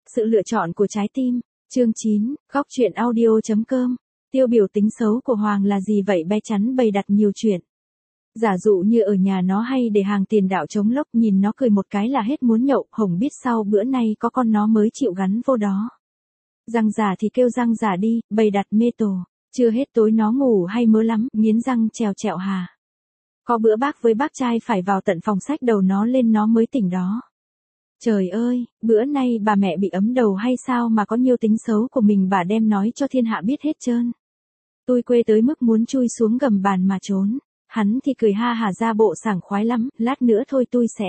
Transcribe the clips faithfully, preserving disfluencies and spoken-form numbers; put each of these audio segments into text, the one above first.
Sự lựa chọn của trái tim. Chương chín, góc truyện audio.com. Tiêu biểu tính xấu của Hoàng là gì vậy? Bé chắn bày đặt nhiều chuyện. Giả dụ như ở nhà nó hay để hàng tiền đạo chống lốc, nhìn nó cười một cái là hết muốn nhậu, Hồng biết sau bữa nay có con nó mới chịu gắn vô đó. Răng giả thì kêu răng giả đi, bày đặt mê tổ. Chưa hết tối nó ngủ hay mớ lắm, nghiến răng trèo trẹo hà. Có bữa bác với bác trai phải vào tận phòng xách đầu nó lên nó mới tỉnh đó. Trời ơi, bữa nay bà mẹ bị ấm đầu hay sao mà có nhiều tính xấu của mình bà đem nói cho thiên hạ biết hết trơn. Tôi quê tới mức muốn chui xuống gầm bàn mà trốn. Hắn thì cười ha hả ra bộ sảng khoái lắm, lát nữa thôi tôi sẽ.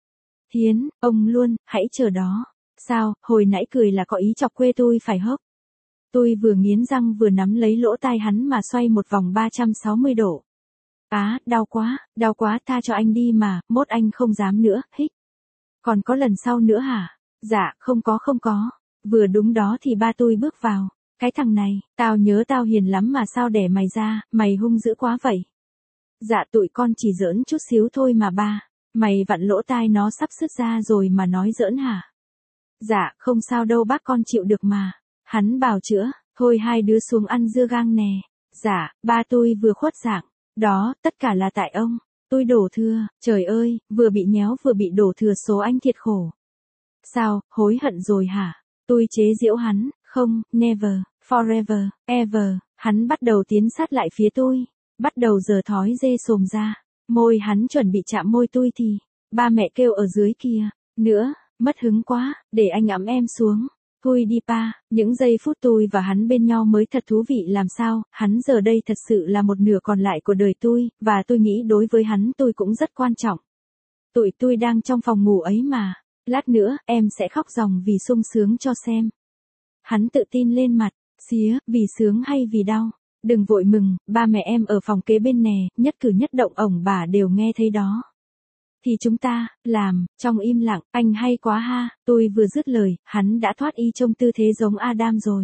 Hiến, ông luôn, hãy chờ đó. Sao, hồi nãy cười là có ý chọc quê tôi phải hốc. Tôi vừa nghiến răng vừa nắm lấy lỗ tai hắn mà xoay một vòng ba trăm sáu mươi độ. Á, đau quá, đau quá, tha cho anh đi mà, mốt anh không dám nữa, hích. Còn có lần sau nữa hả? Dạ, không có không có. Vừa đúng đó thì ba tôi bước vào. Cái thằng này, tao nhớ tao hiền lắm mà sao đẻ mày ra, mày hung dữ quá vậy. Dạ tụi con chỉ giỡn chút xíu thôi mà ba. Mày vặn lỗ tai nó sắp sứt ra rồi mà nói giỡn hả? Dạ, không sao đâu bác con chịu được mà. Hắn bào chữa, thôi hai đứa xuống ăn dưa gang nè. Dạ, ba tôi vừa khuất dạng. Đó, tất cả là tại ông. Tôi đổ thừa, trời ơi, vừa bị nhéo vừa bị đổ thừa số anh thiệt khổ. Sao, hối hận rồi hả? Tôi chế giễu hắn, không, never, forever, ever. Hắn bắt đầu tiến sát lại phía tôi. Bắt đầu giở thói dê sồm ra. Môi hắn chuẩn bị chạm môi tôi thì, ba mẹ kêu ở dưới kia. Nữa, mất hứng quá, để anh ẵm em xuống. Thôi đi pa, những giây phút tôi và hắn bên nhau mới thật thú vị làm sao, hắn giờ đây thật sự là một nửa còn lại của đời tôi, và tôi nghĩ đối với hắn tôi cũng rất quan trọng. Tụi tôi đang trong phòng ngủ ấy mà, lát nữa em sẽ khóc ròng vì sung sướng cho xem. Hắn tự tin lên mặt, xía, vì sướng hay vì đau? Đừng vội mừng, ba mẹ em ở phòng kế bên nè, nhất cử nhất động ổng bà đều nghe thấy đó. Thì chúng ta, làm, trong im lặng, anh hay quá ha, tôi vừa dứt lời, hắn đã thoát y trông tư thế giống Adam rồi.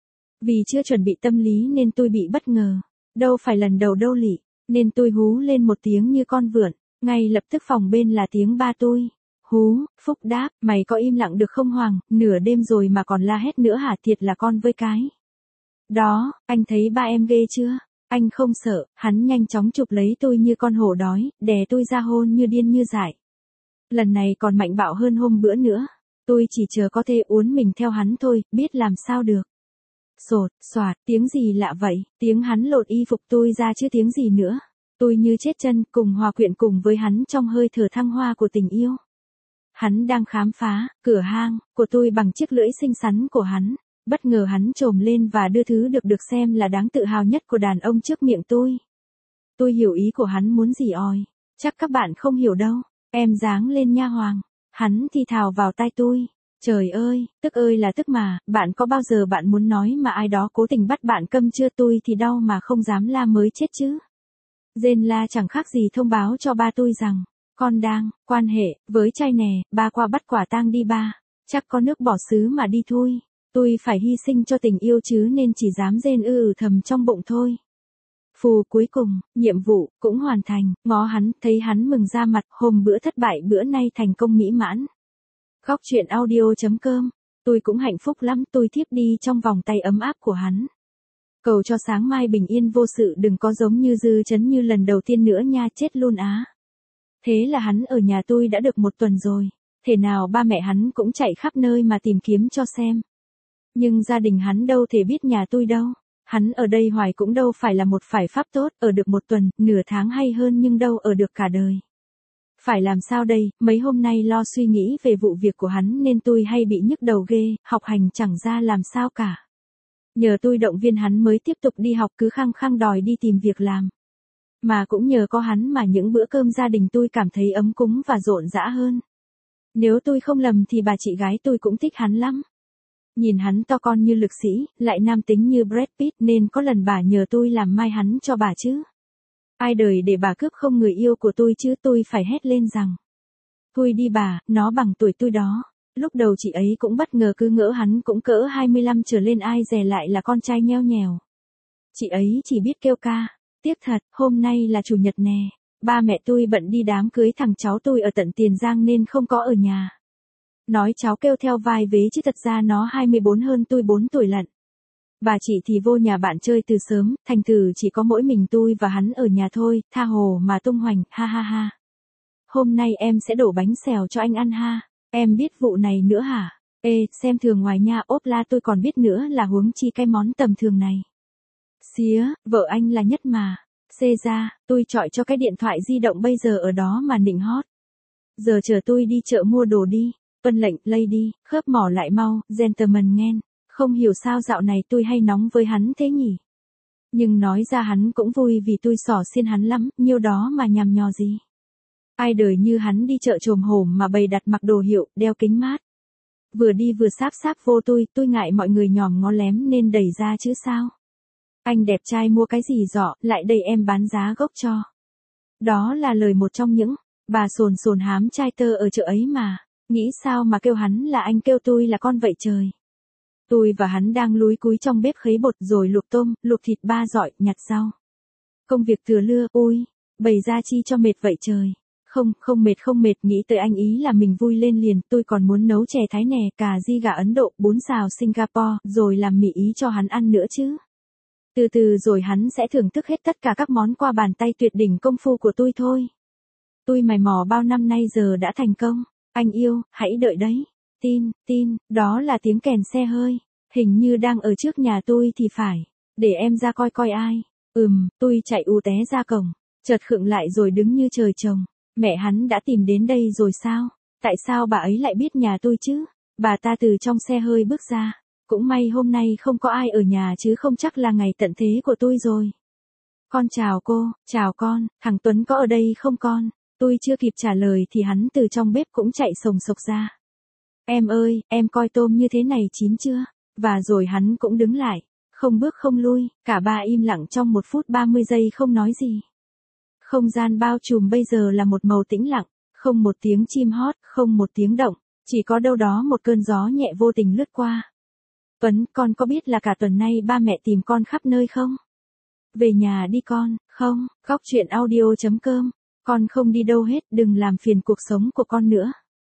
Vì chưa chuẩn bị tâm lý nên tôi bị bất ngờ, đâu phải lần đầu đâu lị, nên tôi hú lên một tiếng như con vượn, ngay lập tức phòng bên là tiếng ba tôi. Hú, Phúc đáp, mày có im lặng được không Hoàng, nửa đêm rồi mà còn la hét nữa hả, thiệt là con với cái. Đó, anh thấy ba em ghê chưa? Anh không sợ, hắn nhanh chóng chụp lấy tôi như con hổ đói, đè tôi ra hôn như điên như dại. Lần này còn mạnh bạo hơn hôm bữa nữa. Tôi chỉ chờ có thể uốn mình theo hắn thôi, biết làm sao được. Sột, soạt, tiếng gì lạ vậy? Tiếng hắn lột y phục tôi ra chứ tiếng gì nữa. Tôi như chết chân, cùng hòa quyện cùng với hắn trong hơi thở thăng hoa của tình yêu. Hắn đang khám phá cửa hang của tôi bằng chiếc lưỡi xinh xắn của hắn. Bất ngờ hắn trồm lên và đưa thứ được được xem là đáng tự hào nhất của đàn ông trước miệng tôi. Tôi hiểu ý của hắn muốn gì oi. Chắc các bạn không hiểu đâu. Em dáng lên nha Hoàng. Hắn thì thào vào tai tôi. Trời ơi, tức ơi là tức mà, bạn có bao giờ bạn muốn nói mà ai đó cố tình bắt bạn câm chưa? Tôi thì đau mà không dám la mới chết chứ. Rên la chẳng khác gì thông báo cho ba tôi rằng, con đang quan hệ với trai nè, ba qua bắt quả tang đi ba. Chắc có nước bỏ xứ mà đi thôi. Tôi phải hy sinh cho tình yêu chứ nên chỉ dám rên ư ừ thầm trong bụng thôi. Phù cuối cùng, nhiệm vụ cũng hoàn thành, ngó hắn, thấy hắn mừng ra mặt, hôm bữa thất bại bữa nay thành công mỹ mãn. Góc truyện audio.com, tôi cũng hạnh phúc lắm, tôi thiếp đi trong vòng tay ấm áp của hắn. Cầu cho sáng mai bình yên vô sự, đừng có giống như dư chấn như lần đầu tiên nữa nha, chết luôn á. Thế là hắn ở nhà tôi đã được một tuần rồi, thể nào ba mẹ hắn cũng chạy khắp nơi mà tìm kiếm cho xem. Nhưng gia đình hắn đâu thể biết nhà tôi đâu. Hắn ở đây hoài cũng đâu phải là một phải pháp tốt, ở được một tuần, nửa tháng hay hơn nhưng đâu ở được cả đời. Phải làm sao đây, mấy hôm nay lo suy nghĩ về vụ việc của hắn nên tôi hay bị nhức đầu ghê, học hành chẳng ra làm sao cả. Nhờ tôi động viên hắn mới tiếp tục đi học cứ khăng khăng đòi đi tìm việc làm. Mà cũng nhờ có hắn mà những bữa cơm gia đình tôi cảm thấy ấm cúng và rộn rã hơn. Nếu tôi không lầm thì bà chị gái tôi cũng thích hắn lắm. Nhìn hắn to con như lực sĩ, lại nam tính như Brad Pitt nên có lần bà nhờ tôi làm mai hắn cho bà chứ. Ai đời để bà cướp không người yêu của tôi chứ, tôi phải hét lên rằng. Thôi đi bà, nó bằng tuổi tôi đó. Lúc đầu chị ấy cũng bất ngờ cứ ngỡ hắn cũng cỡ hai mươi lăm trở lên ai dè lại là con trai nheo nhèo. Chị ấy chỉ biết kêu ca. Tiếc thật, hôm nay là chủ nhật nè. Ba mẹ tôi bận đi đám cưới thằng cháu tôi ở tận Tiền Giang nên không có ở nhà. Nói cháu kêu theo vai vế chứ thật ra nó hai mươi bốn hơn tôi bốn tuổi lận. Bà chị thì vô nhà bạn chơi từ sớm, thành thử chỉ có mỗi mình tôi và hắn ở nhà thôi, tha hồ mà tung hoành, ha ha ha. Hôm nay em sẽ đổ bánh xèo cho anh ăn ha, em biết vụ này nữa hả? Ê, xem thường ngoài nha, ốp la tôi còn biết nữa là huống chi cái món tầm thường này. Xía, vợ anh là nhất mà. Xê ra, tôi chọi cho cái điện thoại di động bây giờ ở đó mà nịnh hót. Giờ chờ tôi đi chợ mua đồ đi. Tuân lệnh, lady, khớp mỏ lại mau, gentleman nghen. Không hiểu sao dạo này tôi hay nóng với hắn thế nhỉ. Nhưng nói ra hắn cũng vui vì tôi xỏ xiên hắn lắm, nhiêu đó mà nhằm nhò gì. Ai đời như hắn đi chợ trồm hổm mà bày đặt mặc đồ hiệu, đeo kính mát. Vừa đi vừa sáp sáp vô tôi, tôi ngại mọi người nhòm ngó lém nên đẩy ra chứ sao. Anh đẹp trai mua cái gì dọ, lại đây em bán giá gốc cho. Đó là lời một trong những bà sồn sồn hám trai tơ ở chợ ấy mà. Nghĩ sao mà kêu hắn là anh kêu tôi là con vậy trời. Tôi và hắn đang lúi cúi trong bếp khấy bột rồi luộc tôm, luộc thịt ba dọi, nhặt rau. Công việc thừa lưa, ui, bày ra chi cho mệt vậy trời. Không, không mệt không mệt, nghĩ tới anh ý là mình vui lên liền, tôi còn muốn nấu chè Thái nè, cà ri gà Ấn Độ, bún xào Singapore, rồi làm mì ý cho hắn ăn nữa chứ. Từ từ rồi hắn sẽ thưởng thức hết tất cả các món qua bàn tay tuyệt đỉnh công phu của tôi thôi. Tôi mày mò bao năm nay giờ đã thành công. Anh yêu, hãy đợi đấy. Tin, tin, đó là tiếng kèn xe hơi. Hình như đang ở trước nhà tôi thì phải. Để em ra coi coi ai. Ừm, tôi chạy ù té ra cổng. Chợt khựng lại rồi đứng như trời trồng. Mẹ hắn đã tìm đến đây rồi sao? Tại sao bà ấy lại biết nhà tôi chứ? Bà ta từ trong xe hơi bước ra. Cũng may hôm nay không có ai ở nhà chứ không chắc là ngày tận thế của tôi rồi. Con chào cô, chào con, thằng Tuấn có ở đây không con? Tôi chưa kịp trả lời thì hắn từ trong bếp cũng chạy sồng sộc ra. Em ơi, em coi tôm như thế này chín chưa? Và rồi hắn cũng đứng lại, không bước không lui, cả ba im lặng trong một phút ba mươi giây không nói gì. Không gian bao trùm bây giờ là một màu tĩnh lặng, không một tiếng chim hót, không một tiếng động, chỉ có đâu đó một cơn gió nhẹ vô tình lướt qua. Tuấn, con có biết là cả tuần nay ba mẹ tìm con khắp nơi không? Về nhà đi con, không, góc chuyện audio chấm com, con không đi đâu hết, đừng làm phiền cuộc sống của con nữa.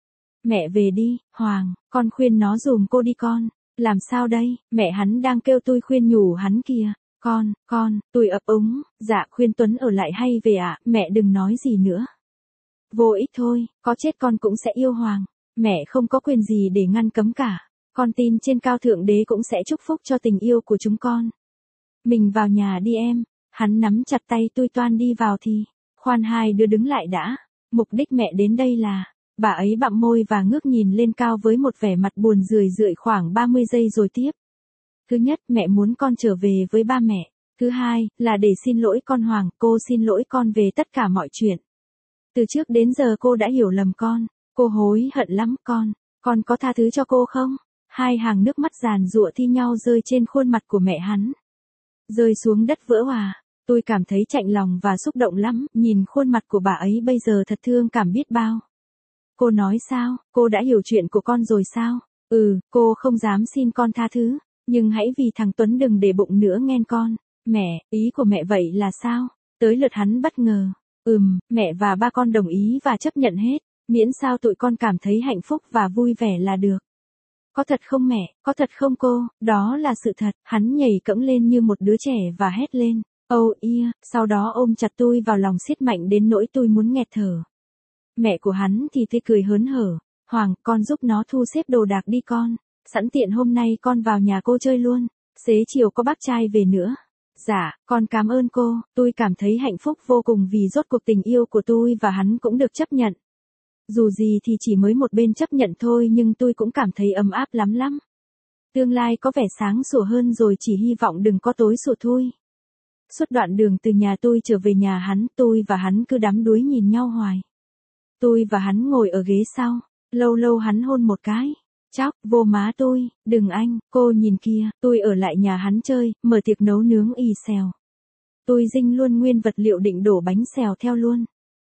Mẹ về đi, Hoàng, con khuyên nó dùm cô đi con, làm sao đây, mẹ hắn đang kêu tôi khuyên nhủ hắn kìa, con, con, tôi ấp úng, dạ khuyên Tuấn ở lại hay về ạ, à? Mẹ đừng nói gì nữa. Vô ích thôi, có chết con cũng sẽ yêu Hoàng, mẹ không có quyền gì để ngăn cấm cả. Con tin trên cao thượng đế cũng sẽ chúc phúc cho tình yêu của chúng con. Mình vào nhà đi em. Hắn nắm chặt tay tôi toan đi vào thì. Khoan hai đứa đứng lại đã. Mục đích mẹ đến đây là. Bà ấy bặm môi và ngước nhìn lên cao với một vẻ mặt buồn rười rượi khoảng ba mươi giây rồi tiếp. Thứ nhất, mẹ muốn con trở về với ba mẹ. Thứ hai, là để xin lỗi con Hoàng. Cô xin lỗi con về tất cả mọi chuyện. Từ trước đến giờ cô đã hiểu lầm con. Cô hối hận lắm con. Con có tha thứ cho cô không? Hai hàng nước mắt giàn giụa thi nhau rơi trên khuôn mặt của mẹ hắn. Rơi xuống đất vỡ òa. Tôi cảm thấy chạnh lòng và xúc động lắm, nhìn khuôn mặt của bà ấy bây giờ thật thương cảm biết bao. Cô nói sao, cô đã hiểu chuyện của con rồi sao? Ừ, cô không dám xin con tha thứ, nhưng hãy vì thằng Tuấn đừng để bụng nữa nghen con. Mẹ, ý của mẹ vậy là sao? Tới lượt hắn bất ngờ. Ừm, mẹ và ba con đồng ý và chấp nhận hết, miễn sao tụi con cảm thấy hạnh phúc và vui vẻ là được. Có thật không mẹ, có thật không cô, đó là sự thật, hắn nhảy cẫng lên như một đứa trẻ và hét lên, oh yeah, sau đó ôm chặt tôi vào lòng siết mạnh đến nỗi tôi muốn nghẹt thở. Mẹ của hắn thì tươi cười hớn hở, Hoàng, con giúp nó thu xếp đồ đạc đi con, sẵn tiện hôm nay con vào nhà cô chơi luôn, xế chiều có bác trai về nữa. Dạ, con cảm ơn cô, tôi cảm thấy hạnh phúc vô cùng vì rốt cuộc tình yêu của tôi và hắn cũng được chấp nhận. Dù gì thì chỉ mới một bên chấp nhận thôi nhưng tôi cũng cảm thấy ấm áp lắm lắm. Tương lai có vẻ sáng sủa hơn rồi, chỉ hy vọng đừng có tối sủa thôi. Suốt đoạn đường từ nhà tôi trở về nhà hắn, tôi và hắn cứ đắm đuối nhìn nhau hoài. Tôi và hắn ngồi ở ghế sau, lâu lâu hắn hôn một cái. Chóc, vô má tôi, đừng anh, cô nhìn kia, tôi ở lại nhà hắn chơi, mở tiệc nấu nướng y xèo. Tôi dinh luôn nguyên vật liệu định đổ bánh xèo theo luôn.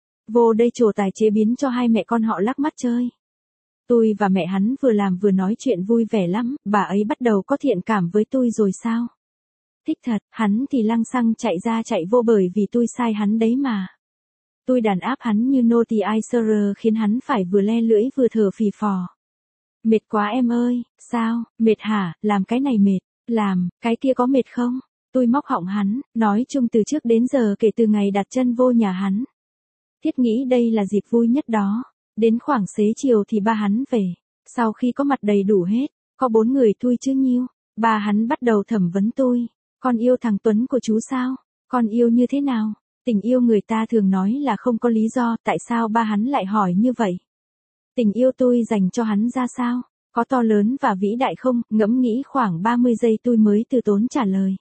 Vô đây trổ tài chế biến cho hai mẹ con họ lắc mắt chơi. Tôi và mẹ hắn vừa làm vừa nói chuyện vui vẻ lắm, bà ấy bắt đầu có thiện cảm với tôi rồi sao? Thích thật, hắn thì lăng xăng chạy ra chạy vô bởi vì tôi sai hắn đấy mà. Tôi đàn áp hắn như nô tỳ Aisher khiến hắn phải vừa le lưỡi vừa thở phì phò. Mệt quá em ơi, sao, mệt hả, làm cái này mệt, làm, cái kia có mệt không? Tôi móc họng hắn, nói chung từ trước đến giờ kể từ ngày đặt chân vô nhà hắn. Thiết nghĩ đây là dịp vui nhất đó. Đến khoảng xế chiều thì ba hắn về. Sau khi có mặt đầy đủ hết, có bốn người thui chứ nhiêu. Ba hắn bắt đầu thẩm vấn tôi. Con yêu thằng Tuấn của chú sao? Con yêu như thế nào? Tình yêu người ta thường nói là không có lý do, tại sao ba hắn lại hỏi như vậy? Tình yêu tôi dành cho hắn ra sao? Có to lớn và vĩ đại không? Ngẫm nghĩ khoảng ba mươi giây tôi mới từ tốn trả lời.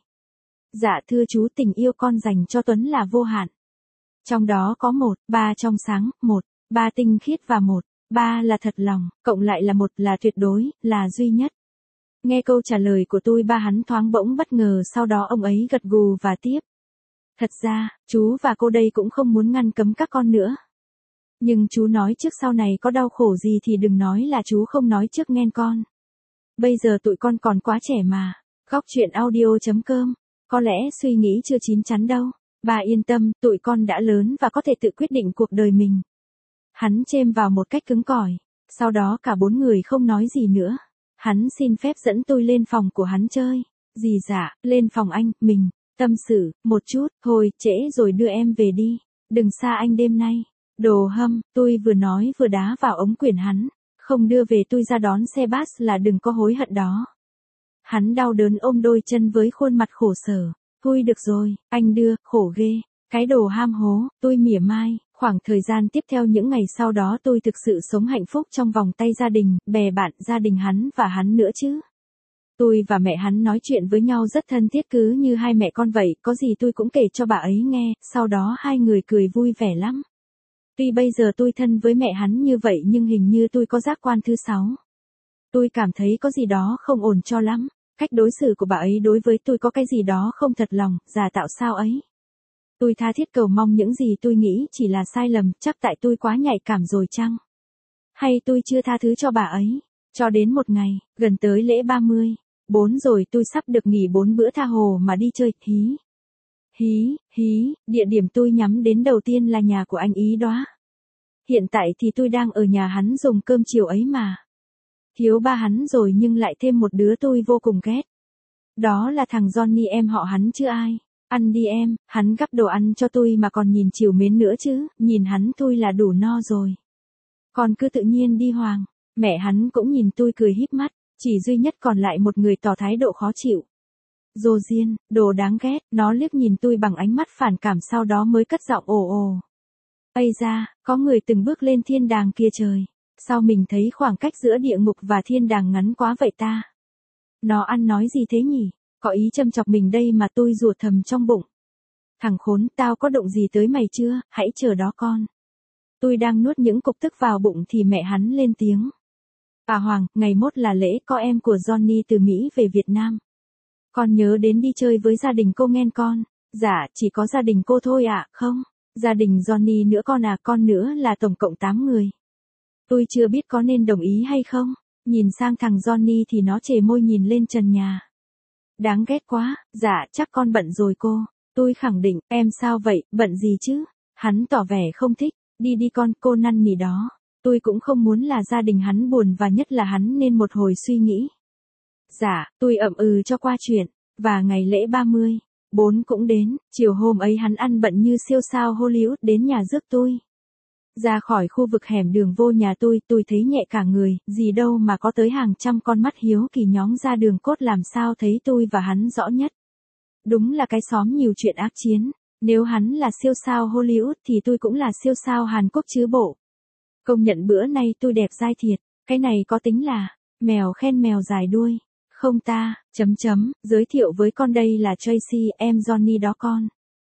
Dạ thưa chú, tình yêu con dành cho Tuấn là vô hạn. Trong đó có một, ba trong sáng, một, ba tinh khiết và một, ba là thật lòng, cộng lại là một, là tuyệt đối, là duy nhất. Nghe câu trả lời của tôi ba hắn thoáng bỗng bất ngờ, sau đó ông ấy gật gù và tiếp. Thật ra, chú và cô đây cũng không muốn ngăn cấm các con nữa. Nhưng chú nói trước sau này có đau khổ gì thì đừng nói là chú không nói trước nghe con. Bây giờ tụi con còn quá trẻ mà. Góc chuyện audio chấm com. Có lẽ suy nghĩ chưa chín chắn đâu. Bà yên tâm, tụi con đã lớn và có thể tự quyết định cuộc đời mình. Hắn chêm vào một cách cứng cỏi. Sau đó cả bốn người không nói gì nữa. Hắn xin phép dẫn tôi lên phòng của hắn chơi. Dì dạ, lên phòng anh, mình, tâm sự, một chút, thôi, trễ rồi đưa em về đi. Đừng xa anh đêm nay. Đồ hâm, tôi vừa nói vừa đá vào ống quyển hắn. Không đưa về tôi ra đón xe bus là đừng có hối hận đó. Hắn đau đớn ôm đôi chân với khuôn mặt khổ sở. Thôi được rồi, anh đưa, khổ ghê. Cái đồ ham hố, tôi mỉa mai. Khoảng thời gian tiếp theo những ngày sau đó tôi thực sự sống hạnh phúc trong vòng tay gia đình, bè bạn, gia đình hắn và hắn nữa chứ. Tôi và mẹ hắn nói chuyện với nhau rất thân thiết cứ như hai mẹ con vậy, có gì tôi cũng kể cho bà ấy nghe, sau đó hai người cười vui vẻ lắm. Tuy bây giờ tôi thân với mẹ hắn như vậy nhưng hình như tôi có giác quan thứ sáu. Tôi cảm thấy có gì đó không ổn cho lắm. Cách đối xử của bà ấy đối với tôi có cái gì đó không thật lòng, giả tạo sao ấy. Tôi tha thiết cầu mong những gì tôi nghĩ chỉ là sai lầm, chắc tại tôi quá nhạy cảm rồi chăng? Hay tôi chưa tha thứ cho bà ấy? Cho đến một ngày, gần tới lễ ba mươi, bốn rồi tôi sắp được nghỉ bốn bữa tha hồ mà đi chơi, hí. Hí, hí, địa điểm tôi nhắm đến đầu tiên là nhà của anh Ý đó. Hiện tại thì tôi đang ở nhà hắn dùng cơm chiều ấy mà. Thiếu ba hắn rồi nhưng lại thêm một đứa tôi vô cùng ghét. Đó là thằng Johnny em họ hắn chứ ai. Ăn đi em, hắn gắp đồ ăn cho tôi mà còn nhìn chiều mến nữa chứ, nhìn hắn tôi là đủ no rồi. Còn cứ tự nhiên đi Hoàng, mẹ hắn cũng nhìn tôi cười híp mắt, chỉ duy nhất còn lại một người tỏ thái độ khó chịu. Dô diên, đồ đáng ghét, nó liếc nhìn tôi bằng ánh mắt phản cảm sau đó mới cất giọng ồ ồ. Ây da, có người từng bước lên thiên đàng kia trời. Sao mình thấy khoảng cách giữa địa ngục và thiên đàng ngắn quá vậy ta? Nó ăn nói gì thế nhỉ? Có ý châm chọc mình đây mà tôi rủa thầm trong bụng. Thằng khốn, tao có động gì tới mày chưa, hãy chờ đó con. Tôi đang nuốt những cục tức vào bụng thì mẹ hắn lên tiếng. Bà Hoàng, ngày mốt là lễ có em của Johnny từ Mỹ về Việt Nam. Con nhớ đến đi chơi với gia đình cô nghe con. Dạ, chỉ có gia đình cô thôi ạ, à, không? Gia đình Johnny nữa con à, con nữa là tổng cộng tám người. Tôi chưa biết có nên đồng ý hay không. Nhìn sang thằng Johnny thì nó chề môi nhìn lên trần nhà. Đáng ghét quá, dạ chắc con bận rồi cô. Tôi khẳng định, em sao vậy, bận gì chứ? Hắn tỏ vẻ không thích, đi đi con, cô năn nỉ đó. Tôi cũng không muốn là gia đình hắn buồn và nhất là hắn nên một hồi suy nghĩ. Dạ, tôi ậm ừ cho qua chuyện, và ngày lễ ba mươi, bốn cũng đến, chiều hôm ấy hắn ăn bận như siêu sao Hollywood đến nhà rước tôi. Ra khỏi khu vực hẻm đường vô nhà tôi, tôi thấy nhẹ cả người, gì đâu mà có tới hàng trăm con mắt hiếu kỳ nhóng ra đường cốt làm sao thấy tôi và hắn rõ nhất. Đúng là cái xóm nhiều chuyện ác chiến, nếu hắn là siêu sao Hollywood thì tôi cũng là siêu sao Hàn Quốc chứ bộ. Công nhận bữa nay tôi đẹp dai thiệt, cái này có tính là, mèo khen mèo dài đuôi. Không ta, chấm chấm, giới thiệu với con đây là Tracy, em Johnny đó con.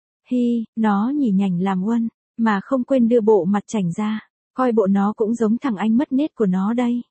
Hi, nó nhỉ nhảnh làm uân. Mà không quên đưa bộ mặt chảnh ra, coi bộ nó cũng giống thằng anh mất nết của nó đây.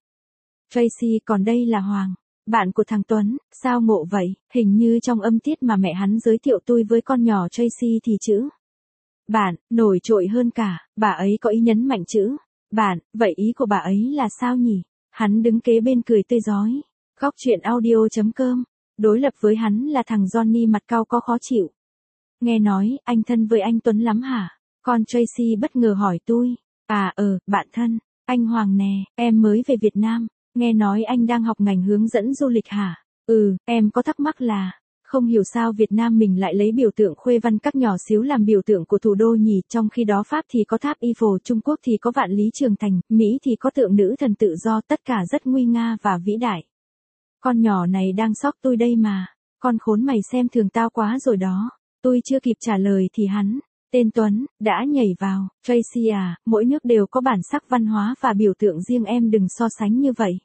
Tracy, còn đây là Hoàng, bạn của thằng Tuấn, sao ngộ vậy, hình như trong âm tiết mà mẹ hắn giới thiệu tôi với con nhỏ Tracy thì chữ bạn, nổi trội hơn cả, bà ấy có ý nhấn mạnh chữ bạn, vậy ý của bà ấy là sao nhỉ? Hắn đứng kế bên cười tươi rói. Góc chuyện audio chấm com, đối lập với hắn là thằng Johnny mặt cau có khó chịu. Nghe nói, anh thân với anh Tuấn lắm hả? Con Tracy bất ngờ hỏi tôi. À ờ, bạn thân, anh Hoàng nè, em mới về Việt Nam. Nghe nói anh đang học ngành hướng dẫn du lịch hả? Ừ, em có thắc mắc là, không hiểu sao Việt Nam mình lại lấy biểu tượng Khuê Văn Các nhỏ xíu làm biểu tượng của thủ đô nhỉ, trong khi đó Pháp thì có tháp Eiffel, Trung Quốc thì có vạn lý trường thành, Mỹ thì có tượng nữ thần tự do, tất cả rất nguy nga và vĩ đại. Con nhỏ này đang stalk tôi đây mà, con khốn mày xem thường tao quá rồi đó. Tôi chưa kịp trả lời thì hắn, tên Tuấn, đã nhảy vào. Tracy à, mỗi nước đều có bản sắc văn hóa và biểu tượng riêng, em đừng so sánh như vậy.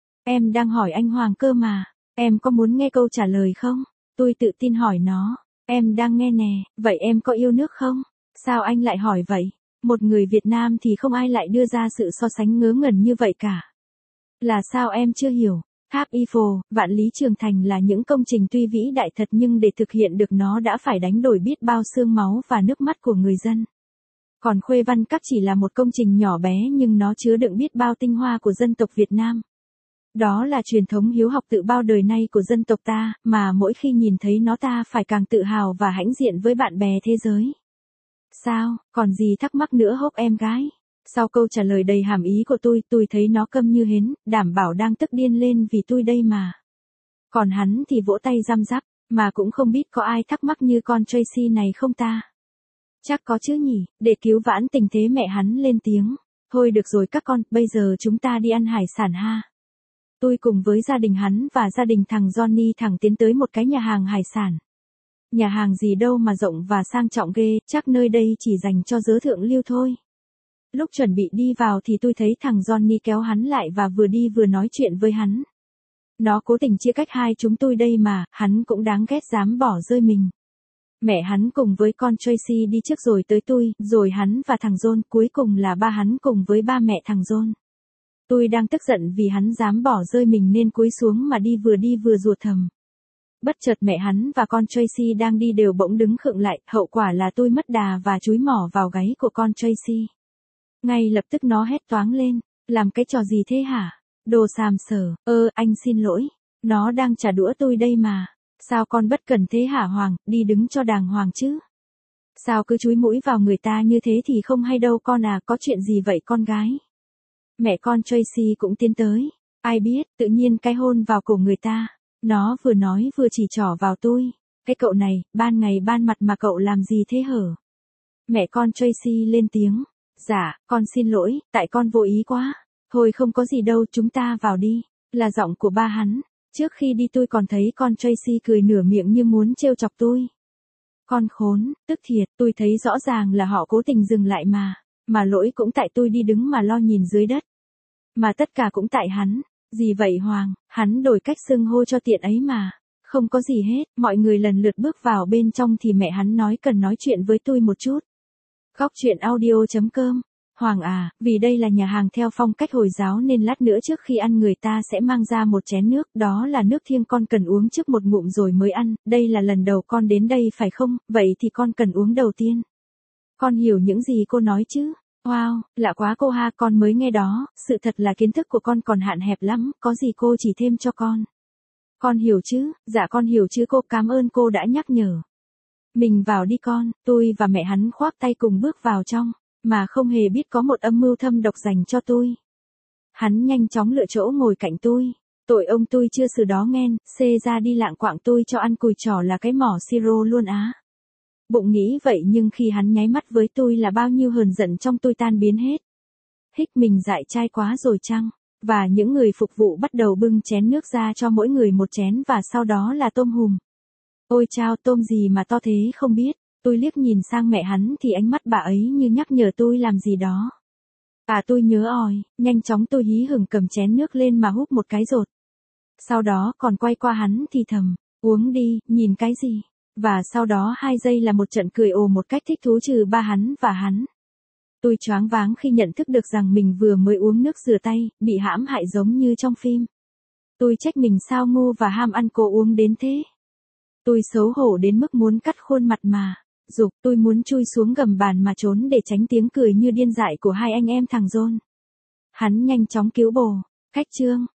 Em đang hỏi anh Hoàng cơ mà, em có muốn nghe câu trả lời không? Tôi tự tin hỏi nó, em đang nghe nè, vậy em có yêu nước không? Sao anh lại hỏi vậy? Một người Việt Nam thì không ai lại đưa ra sự so sánh ngớ ngẩn như vậy cả. Là sao em chưa hiểu? Tháp Eiffel, vạn lý trường thành là những công trình tuy vĩ đại thật nhưng để thực hiện được nó đã phải đánh đổi biết bao xương máu và nước mắt của người dân. Còn Khuê Văn Các chỉ là một công trình nhỏ bé nhưng nó chứa đựng biết bao tinh hoa của dân tộc Việt Nam. Đó là truyền thống hiếu học tự bao đời nay của dân tộc ta, mà mỗi khi nhìn thấy nó ta phải càng tự hào và hãnh diện với bạn bè thế giới. Sao, còn gì thắc mắc nữa hốc em gái? Sau câu trả lời đầy hàm ý của tôi, tôi thấy nó câm như hến, đảm bảo đang tức điên lên vì tôi đây mà. Còn hắn thì vỗ tay răm rắp, mà cũng không biết có ai thắc mắc như con Tracy này không ta? Chắc có chứ nhỉ, để cứu vãn tình thế mẹ hắn lên tiếng. Thôi được rồi các con, bây giờ chúng ta đi ăn hải sản ha. Tôi cùng với gia đình hắn và gia đình thằng Johnny thẳng tiến tới một cái nhà hàng hải sản. Nhà hàng gì đâu mà rộng và sang trọng ghê, chắc nơi đây chỉ dành cho giới thượng lưu thôi. Lúc chuẩn bị đi vào thì tôi thấy thằng Johnny kéo hắn lại và vừa đi vừa nói chuyện với hắn. Nó cố tình chia cách hai chúng tôi đây mà, hắn cũng đáng ghét dám bỏ rơi mình. Mẹ hắn cùng với con Tracy đi trước rồi tới tôi, rồi hắn và thằng John, cuối cùng là ba hắn cùng với ba mẹ thằng John. Tôi đang tức giận vì hắn dám bỏ rơi mình nên cúi xuống mà đi vừa đi vừa rủa thầm. Bất chợt mẹ hắn và con Tracy đang đi đều bỗng đứng khựng lại, hậu quả là tôi mất đà và chúi mỏ vào gáy của con Tracy. Ngay lập tức nó hét toáng lên, làm cái trò gì thế hả? Đồ xàm xở, ơ, anh xin lỗi, nó đang trả đũa tôi đây mà. Sao con bất cẩn thế hả Hoàng, đi đứng cho đàng hoàng chứ. Sao cứ chúi mũi vào người ta như thế thì không hay đâu con à, có chuyện gì vậy con gái? Mẹ con Tracy cũng tiến tới, ai biết, tự nhiên cái hôn vào cổ người ta. Nó vừa nói vừa chỉ trỏ vào tôi. Cái cậu này, ban ngày ban mặt mà cậu làm gì thế hở? Mẹ con Tracy lên tiếng. Dạ, con xin lỗi, tại con vô ý quá. Thôi không có gì đâu, chúng ta vào đi. Là giọng của ba hắn. Trước khi đi tôi còn thấy con Tracy cười nửa miệng như muốn trêu chọc tôi. Con khốn, tức thiệt, tôi thấy rõ ràng là họ cố tình dừng lại mà. Mà lỗi cũng tại tôi đi đứng mà lo nhìn dưới đất. Mà tất cả cũng tại hắn. Gì vậy Hoàng, hắn đổi cách xưng hô cho tiện ấy mà. Không có gì hết, mọi người lần lượt bước vào bên trong thì mẹ hắn nói cần nói chuyện với tôi một chút. Góc truyện audio chấm com. Hoàng à, vì đây là nhà hàng theo phong cách Hồi giáo nên lát nữa trước khi ăn người ta sẽ mang ra một chén nước, đó là nước thiêng con cần uống trước một ngụm rồi mới ăn, đây là lần đầu con đến đây phải không, vậy thì con cần uống đầu tiên. Con hiểu những gì cô nói chứ? Wow, lạ quá cô ha, con mới nghe đó, sự thật là kiến thức của con còn hạn hẹp lắm, có gì cô chỉ thêm cho con. Con hiểu chứ, dạ con hiểu chứ cô, cảm ơn cô đã nhắc nhở. Mình vào đi con, tôi và mẹ hắn khoác tay cùng bước vào trong, mà không hề biết có một âm mưu thâm độc dành cho tôi. Hắn nhanh chóng lựa chỗ ngồi cạnh tôi. Tội ông tôi chưa xử đó nghen, xê ra đi lạng quạng tôi cho ăn cùi trỏ là cái mỏ siro luôn á. Bụng nghĩ vậy nhưng khi hắn nháy mắt với tôi là bao nhiêu hờn giận trong tôi tan biến hết. Hích mình dại chai quá rồi chăng? Và những người phục vụ bắt đầu bưng chén nước ra cho mỗi người một chén và sau đó là tôm hùm. Ôi chao, tôm gì mà to thế không biết. Tôi liếc nhìn sang mẹ hắn thì ánh mắt bà ấy như nhắc nhở tôi làm gì đó. À tôi nhớ ỏi, nhanh chóng tôi hí hửng cầm chén nước lên mà húp một cái rột. Sau đó còn quay qua hắn thì thầm, uống đi, nhìn cái gì. Và sau đó hai giây là một trận cười ồ một cách thích thú trừ ba hắn và hắn. Tôi choáng váng khi nhận thức được rằng mình vừa mới uống nước rửa tay, bị hãm hại giống như trong phim. Tôi trách mình sao ngu và ham ăn cô uống đến thế. Tôi xấu hổ đến mức muốn cắt khuôn mặt mà. Dục, tôi muốn chui xuống gầm bàn mà trốn để tránh tiếng cười như điên dại của hai anh em thằng John. Hắn nhanh chóng cứu bồ. Khách trương,